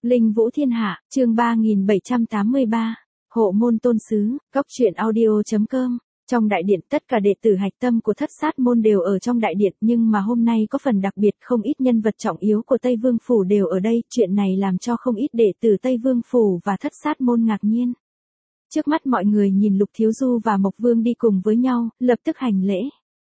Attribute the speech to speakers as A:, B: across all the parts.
A: Linh Vũ Thiên Hạ, chương 3783, Hộ môn tôn sứ, Cóc truyện audio.com. Trong đại điện tất cả đệ tử hạch tâm của Thất Sát môn đều ở trong đại điện, nhưng mà hôm nay có phần đặc biệt, không ít nhân vật trọng yếu của Tây Vương phủ đều ở đây, chuyện này làm cho không ít đệ tử Tây Vương phủ và Thất Sát môn ngạc nhiên. Trước mắt mọi người nhìn Lục Thiếu Du và Mộc Vương đi cùng với nhau, lập tức hành lễ.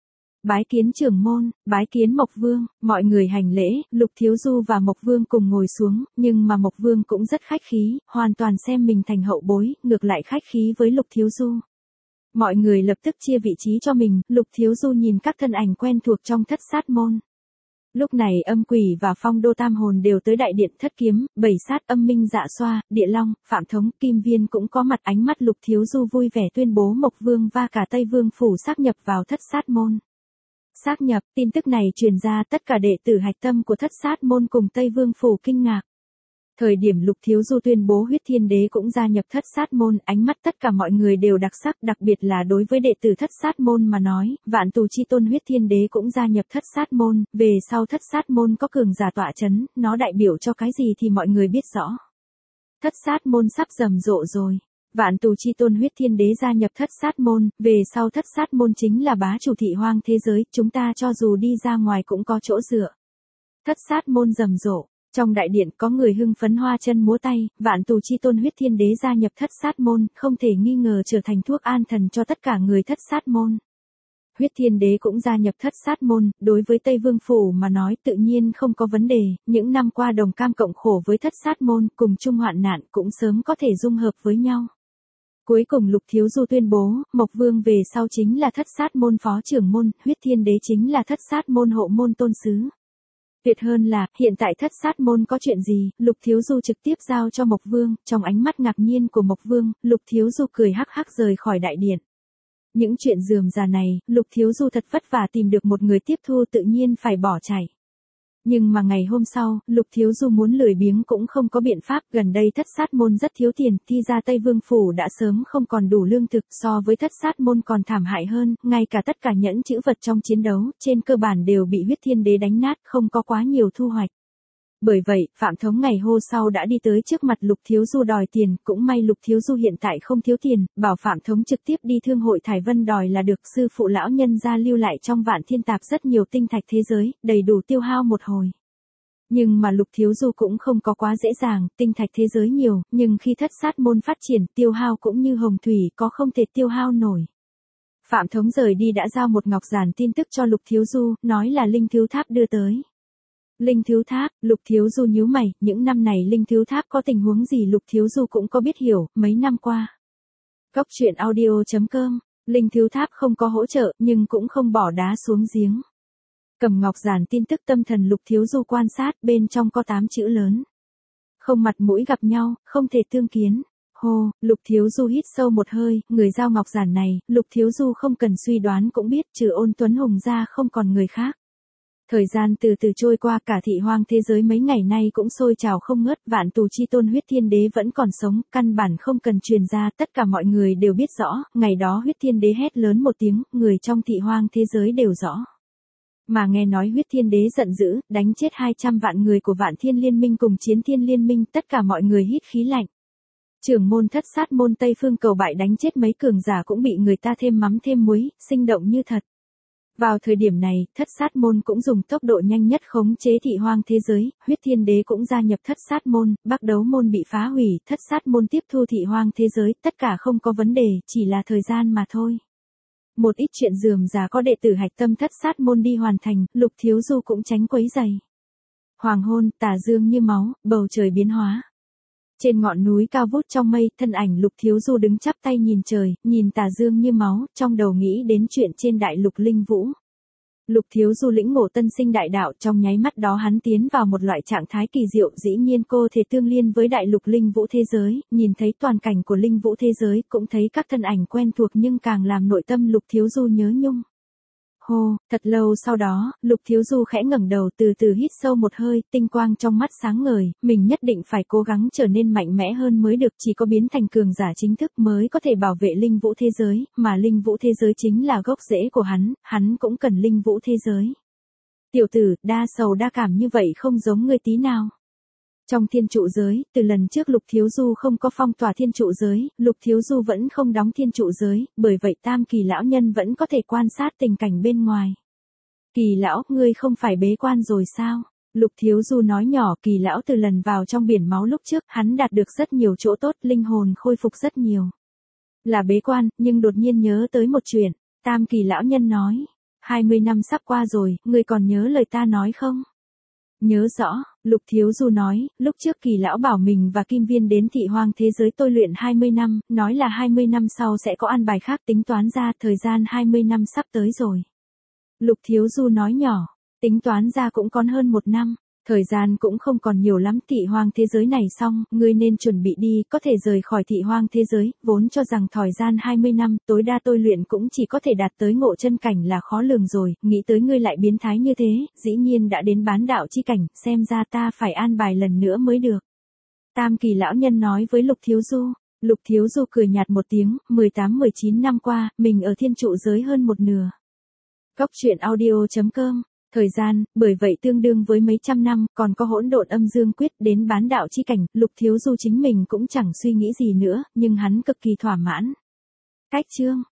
A: Bái kiến trưởng môn, bái kiến Mộc Vương, mọi người hành lễ, Lục Thiếu Du và Mộc Vương cùng ngồi xuống, nhưng mà Mộc Vương cũng rất khách khí, hoàn toàn xem mình thành hậu bối, ngược lại khách khí với Lục Thiếu Du. Mọi người lập tức chia vị trí cho mình, Lục Thiếu Du nhìn các thân ảnh quen thuộc trong Thất Sát môn. Lúc này Âm Quỷ và Phong Đô Tam Hồn đều tới đại điện Thất Kiếm, Bảy Sát, Âm Minh, Dạ Xoa, Địa Long, Phạm Thống, Kim Viên cũng có mặt. Ánh mắt Lục Thiếu Du vui vẻ tuyên bố Mộc Vương và cả Tây Vương phủ sáp nhập vào Thất Sát môn. Sáp nhập, tin tức này truyền ra, tất cả đệ tử hạch tâm của Thất Sát môn cùng Tây Vương phủ kinh ngạc. Thời điểm Lục Thiếu Du tuyên bố Huyết Thiên Đế cũng gia nhập Thất Sát môn, ánh mắt tất cả mọi người đều đặc sắc, đặc biệt là đối với đệ tử Thất Sát môn mà nói, Vạn Tù Chi Tôn Huyết Thiên Đế cũng gia nhập Thất Sát môn, về sau Thất Sát môn có cường giả tọa chấn, nó đại biểu cho cái gì thì mọi người biết rõ. Thất Sát môn sắp rầm rộ rồi. Vạn Tù Chi Tôn Huyết Thiên Đế gia nhập Thất Sát môn, về sau Thất Sát môn chính là bá chủ thị hoang thế giới, chúng ta cho dù đi ra ngoài cũng có chỗ dựa. Thất Sát môn rầm rộ. Trong đại điện có người hưng phấn hoa chân múa tay, Vạn Tù Chi Tôn Huyết Thiên Đế gia nhập Thất Sát môn, không thể nghi ngờ trở thành thuốc an thần cho tất cả người Thất Sát môn. Huyết Thiên Đế cũng gia nhập Thất Sát môn, đối với Tây Vương phủ mà nói tự nhiên không có vấn đề, những năm qua đồng cam cộng khổ với Thất Sát môn, cùng chung hoạn nạn cũng sớm có thể dung hợp với nhau. Cuối cùng Lục Thiếu Du tuyên bố, Mộc Vương về sau chính là Thất Sát môn phó trưởng môn, Huyết Thiên Đế chính là Thất Sát môn hộ môn tôn sứ. Tuyệt hơn là, hiện tại Thất Sát môn có chuyện gì, Lục Thiếu Du trực tiếp giao cho Mộc Vương, trong ánh mắt ngạc nhiên của Mộc Vương, Lục Thiếu Du cười hắc hắc rời khỏi đại điện. Những chuyện rườm rà này, Lục Thiếu Du thật vất vả tìm được một người tiếp thu tự nhiên phải bỏ chạy. Nhưng mà ngày hôm sau, Lục Thiếu Du muốn lười biếng cũng không có biện pháp, gần đây Thất Sát môn rất thiếu tiền, thi ra Tây Vương phủ đã sớm không còn đủ lương thực, so với Thất Sát môn còn thảm hại hơn, ngay cả tất cả nhẫn chữ vật trong chiến đấu, trên cơ bản đều bị Huyết Thiên Đế đánh nát, không có quá nhiều thu hoạch. Bởi vậy, Phạm Thống ngày hôm sau đã đi tới trước mặt Lục Thiếu Du đòi tiền, cũng may Lục Thiếu Du hiện tại không thiếu tiền, bảo Phạm Thống trực tiếp đi thương hội Thải Vân đòi là được, sư phụ lão nhân gia lưu lại trong Vạn Thiên Tạp rất nhiều tinh thạch thế giới, đầy đủ tiêu hao một hồi. Nhưng mà Lục Thiếu Du cũng không có quá dễ dàng, tinh thạch thế giới nhiều, nhưng khi Thất Sát môn phát triển, tiêu hao cũng như hồng thủy, có không thể tiêu hao nổi. Phạm Thống rời đi đã giao một ngọc giản tin tức cho Lục Thiếu Du, nói là Linh Thiếu Tháp đưa tới. Linh Thiếu Tháp, Lục Thiếu Du nhíu mày, những năm này Linh Thiếu Tháp có tình huống gì Lục Thiếu Du cũng có biết hiểu, mấy năm qua. Cóc truyện audio.com, Linh Thiếu Tháp không có hỗ trợ, nhưng cũng không bỏ đá xuống giếng. Cầm ngọc giản tin tức tâm thần Lục Thiếu Du quan sát, bên trong có 8 chữ lớn. Không mặt mũi gặp nhau, không thể tương kiến. Hô, Lục Thiếu Du hít sâu một hơi, người giao ngọc giản này, Lục Thiếu Du không cần suy đoán cũng biết, trừ Ôn Tuấn Hùng ra không còn người khác. Thời gian từ từ trôi qua, cả thị hoang thế giới mấy ngày nay cũng sôi trào không ngớt, Vạn Tù Chi Tôn Huyết Thiên Đế vẫn còn sống, căn bản không cần truyền ra, tất cả mọi người đều biết rõ, ngày đó Huyết Thiên Đế hét lớn một tiếng, người trong thị hoang thế giới đều rõ. Mà nghe nói Huyết Thiên Đế giận dữ, đánh chết 200 vạn người của Vạn Thiên Liên minh cùng Chiến Thiên Liên minh, tất cả mọi người hít khí lạnh. Trưởng môn Thất Sát môn Tây Phương Cầu bại đánh chết mấy cường giả cũng bị người ta thêm mắm thêm muối, sinh động như thật. Vào thời điểm này, Thất Sát môn cũng dùng tốc độ nhanh nhất khống chế thị hoang thế giới, Huyết Thiên Đế cũng gia nhập Thất Sát môn, Bắc Đấu môn bị phá hủy, Thất Sát môn tiếp thu thị hoang thế giới, tất cả không có vấn đề, chỉ là thời gian mà thôi. Một ít chuyện rườm rà có đệ tử hạch tâm Thất Sát môn đi hoàn thành, Lục Thiếu Du cũng tránh quấy rầy. Hoàng hôn, tà dương như máu, bầu trời biến hóa. Trên ngọn núi cao vút trong mây, thân ảnh Lục Thiếu Du đứng chắp tay nhìn trời, nhìn tà dương như máu, trong đầu nghĩ đến chuyện trên đại lục Linh Vũ. Lục Thiếu Du lĩnh ngộ tân sinh đại đạo, trong nháy mắt đó hắn tiến vào một loại trạng thái kỳ diệu, dĩ nhiên cô thể tương liên với đại lục Linh Vũ thế giới, nhìn thấy toàn cảnh của Linh Vũ thế giới, cũng thấy các thân ảnh quen thuộc nhưng càng làm nội tâm Lục Thiếu Du nhớ nhung. Hô, thật lâu sau đó, Lục Thiếu Du khẽ ngẩng đầu từ từ hít sâu một hơi, tinh quang trong mắt sáng ngời, mình nhất định phải cố gắng trở nên mạnh mẽ hơn mới được, chỉ có biến thành cường giả chính thức mới có thể bảo vệ Linh Vũ thế giới, mà Linh Vũ thế giới chính là gốc rễ của hắn cũng cần Linh Vũ thế giới. Tiểu tử, đa sầu đa cảm như vậy không giống ngươi tí nào. Trong thiên trụ giới, từ lần trước Lục Thiếu Du không có phong tỏa thiên trụ giới, Lục Thiếu Du vẫn không đóng thiên trụ giới, bởi vậy Tam Kỳ lão nhân vẫn có thể quan sát tình cảnh bên ngoài. Kỳ lão, ngươi không phải bế quan rồi sao? Lục Thiếu Du nói nhỏ. Kỳ lão từ lần vào trong biển máu lúc trước, hắn đạt được rất nhiều chỗ tốt, linh hồn khôi phục rất nhiều. Là bế quan, nhưng đột nhiên nhớ tới một chuyện. Tam Kỳ lão nhân nói, 20 năm sắp qua rồi, ngươi còn nhớ lời ta nói không? Nhớ rõ, Lục Thiếu Du nói, lúc trước Kỳ lão bảo mình và Kim Viên đến Thị Hoang thế giới tôi luyện 20 năm, nói là 20 năm sau sẽ có an bài khác, tính toán ra thời gian 20 năm sắp tới rồi. Lục Thiếu Du nói nhỏ, tính toán ra cũng còn hơn 1 năm, thời gian cũng không còn nhiều lắm. Thị Hoang thế giới này xong, ngươi nên chuẩn bị đi, có thể rời khỏi Thị Hoang thế giới, vốn cho rằng thời gian 20 năm, tối đa tôi luyện cũng chỉ có thể đạt tới ngộ chân cảnh là khó lường rồi, nghĩ tới ngươi lại biến thái như thế, dĩ nhiên đã đến bán đạo chi cảnh, xem ra ta phải an bài lần nữa mới được. Tam Kỳ lão nhân nói với Lục Thiếu Du. Lục Thiếu Du cười nhạt một tiếng, 18-19 năm qua, mình ở thiên trụ giới hơn một nửa. Góc truyện audio.com. Thời gian, bởi vậy tương đương với mấy trăm năm, còn có hỗn độn âm dương quyết đến bán đạo chi cảnh, Lục Thiếu Du chính mình cũng chẳng suy nghĩ gì nữa, nhưng hắn cực kỳ thỏa mãn. Cách chương